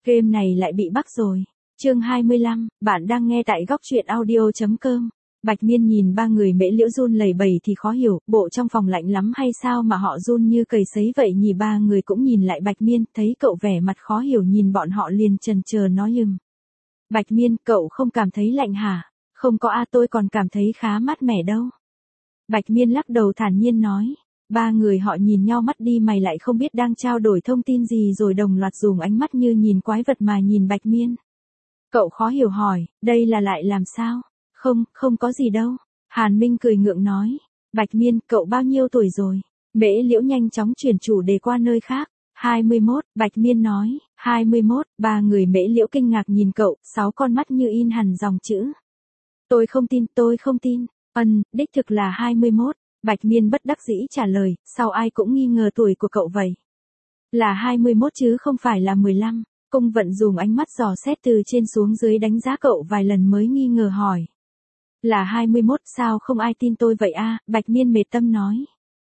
Game này lại bị bắt rồi. Chương 25, bạn đang nghe tại góc truyện audio.com. Bạch Miên nhìn ba người Mễ Liễu run lẩy bẩy thì khó hiểu, bộ trong phòng lạnh lắm hay sao mà họ run như cầy sấy vậy nhỉ? Ba người cũng nhìn lại Bạch Miên, thấy cậu vẻ mặt khó hiểu nhìn bọn họ liền chần chờ nói Bạch Miên, cậu không cảm thấy lạnh hả? Không có tôi còn cảm thấy khá mát mẻ đâu. Bạch Miên lắc đầu thản nhiên nói. Ba người họ nhìn nhau mắt đi mày lại không biết đang trao đổi thông tin gì rồi đồng loạt dùng ánh mắt như nhìn quái vật mà nhìn Bạch Miên. Cậu khó hiểu hỏi, đây là lại làm sao? Không có gì đâu. Hàn Minh cười ngượng nói. Bạch Miên, cậu bao nhiêu tuổi rồi? Mễ Liễu nhanh chóng chuyển chủ đề qua nơi khác. 21, Bạch Miên nói. 21, ba người Mễ Liễu kinh ngạc nhìn cậu, 6 con mắt như in hẳn dòng chữ. Tôi không tin. Đích thực là 21. Bạch Miên bất đắc dĩ trả lời, sao ai cũng nghi ngờ tuổi của cậu vậy? Là 21 chứ không phải là 15. Cung Vận dùng ánh mắt dò xét từ trên xuống dưới đánh giá cậu vài lần mới nghi ngờ hỏi. Là 21, sao không ai tin tôi vậy a? Bạch Miên mệt tâm nói.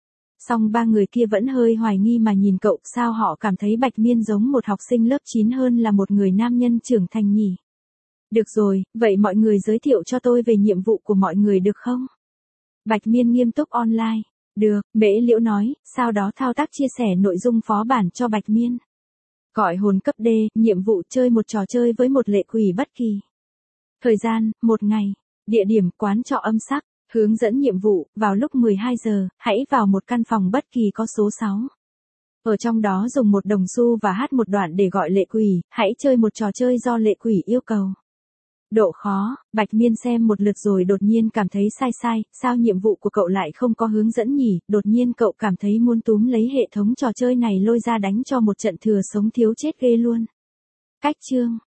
Song ba người kia vẫn hơi hoài nghi mà nhìn cậu, sao họ cảm thấy Bạch Miên giống một học sinh lớp 9 hơn là một người nam nhân trưởng thành nhỉ? Được rồi, vậy mọi người giới thiệu cho tôi về nhiệm vụ của mọi người được không? Bạch Miên nghiêm túc online. Được, Mễ Liễu nói, sau đó thao tác chia sẻ nội dung phó bản cho Bạch Miên. Gọi hồn cấp D, nhiệm vụ chơi một trò chơi với một lệ quỷ bất kỳ. Thời gian, 1 ngày. Địa điểm, quán trọ âm sắc. Hướng dẫn nhiệm vụ, vào lúc 12 giờ, hãy vào một căn phòng bất kỳ có số 6. Ở trong đó dùng một đồng xu và hát một đoạn để gọi lệ quỷ, hãy chơi một trò chơi do lệ quỷ yêu cầu. Độ khó, Bạch Miên xem một lượt rồi đột nhiên cảm thấy sai, sao nhiệm vụ của cậu lại không có hướng dẫn nhỉ? Đột nhiên cậu cảm thấy muốn túm lấy hệ thống trò chơi này lôi ra đánh cho một trận thừa sống thiếu chết ghê luôn. Cách chương,